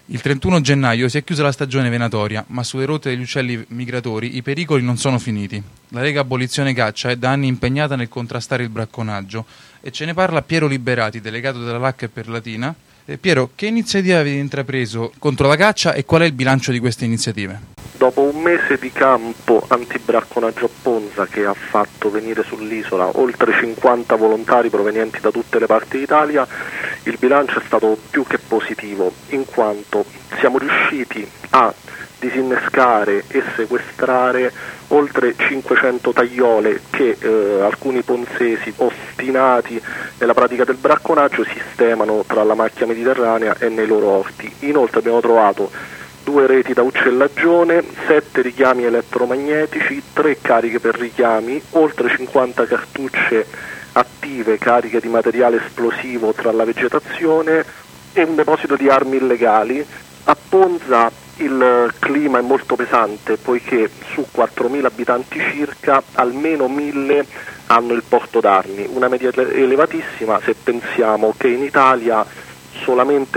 Il 31 gennaio si è chiusa la stagione venatoria, ma sulle rotte degli uccelli migratori i pericoli non sono finiti. La Lega Abolizione Caccia è da anni impegnata nel contrastare il bracconaggio e ce ne parla Piero Liberati, delegato della LAC per Latina. Piero, che iniziative avete intrapreso contro la caccia e qual è il bilancio di queste iniziative? Dopo un mese di campo antibracconaggio a Ponza, che ha fatto venire sull'isola oltre 50 volontari provenienti da tutte le parti d'Italia, il bilancio è stato più che positivo, in quanto siamo riusciti a disinnescare e sequestrare oltre 500 tagliole che alcuni ponzesi ostinati nella pratica del bracconaggio sistemano tra la macchia mediterranea e nei loro orti. Inoltre abbiamo trovato 2 reti da uccellagione, 7 richiami elettromagnetici, 3 cariche per richiami, oltre 50 cartucce attive cariche di materiale esplosivo tra la vegetazione e un deposito di armi illegali. A Ponza il clima è molto pesante, poiché su 4.000 abitanti circa almeno 1.000 hanno il porto d'armi, una media elevatissima se pensiamo che in Italia solamente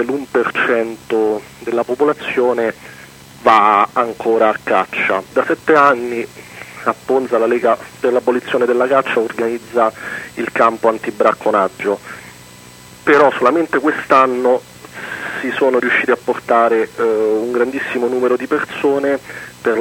l'1% della popolazione va ancora a caccia. Da 7 anni a Ponza la Lega per l'Abolizione della Caccia organizza il campo antibracconaggio, però solamente quest'anno si sono riusciti a portare un grandissimo numero di persone per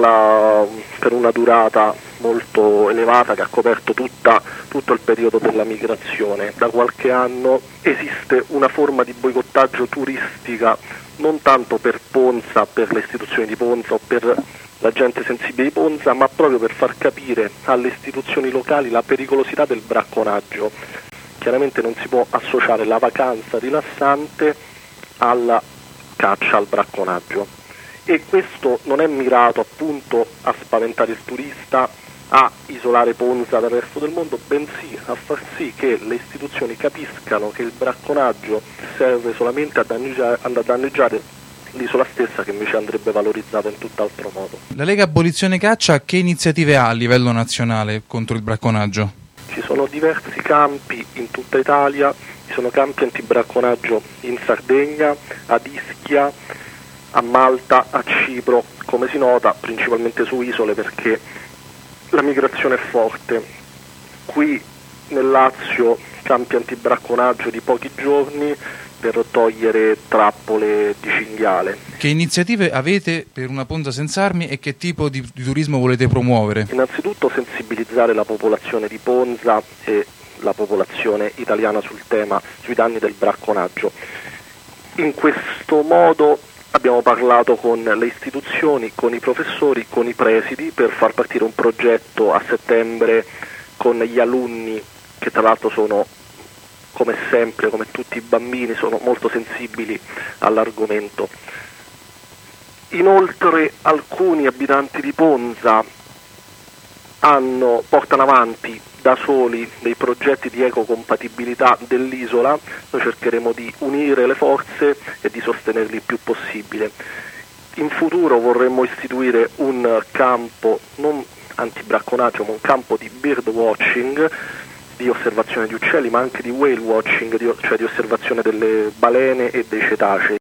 una durata molto elevata che ha coperto tutto il periodo della migrazione. Da qualche anno esiste una forma di boicottaggio turistica non tanto per Ponza, per le istituzioni di Ponza o per la gente sensibile di Ponza, ma proprio per far capire alle istituzioni locali la pericolosità del bracconaggio. Chiaramente non si può associare la vacanza rilassante alla caccia, al bracconaggio, e questo non è mirato appunto a spaventare il turista, a isolare Ponza dal resto del mondo, bensì a far sì che le istituzioni capiscano che il bracconaggio serve solamente a danneggiare l'isola stessa, che invece andrebbe valorizzata in tutt'altro modo. La Lega Abolizione Caccia che iniziative ha a livello nazionale contro il bracconaggio? Ci sono diversi campi in tutta Italia, ci sono campi antibracconaggio in Sardegna, ad Ischia, a Malta, a Cipro, come si nota principalmente su isole perché la migrazione è forte. Qui nel Lazio campi antibracconaggio di pochi giorni per togliere trappole di cinghiale. Che iniziative avete per una Ponza senza armi e che tipo di turismo volete promuovere? Innanzitutto sensibilizzare la popolazione di Ponza e la popolazione italiana sul tema, sui danni del bracconaggio. In questo modo abbiamo parlato con le istituzioni, con i professori, con i presidi per far partire un progetto a settembre con gli alunni, che tra l'altro sono, come sempre, come tutti i bambini, sono molto sensibili all'argomento. Inoltre alcuni abitanti di Ponza portano avanti da soli dei progetti di ecocompatibilità dell'isola. Noi cercheremo di unire le forze e di sostenerli il più possibile. In futuro vorremmo istituire un campo non antibracconaggio, ma un campo di bird watching, di osservazione di uccelli, ma anche di whale watching, cioè di osservazione delle balene e dei cetacei.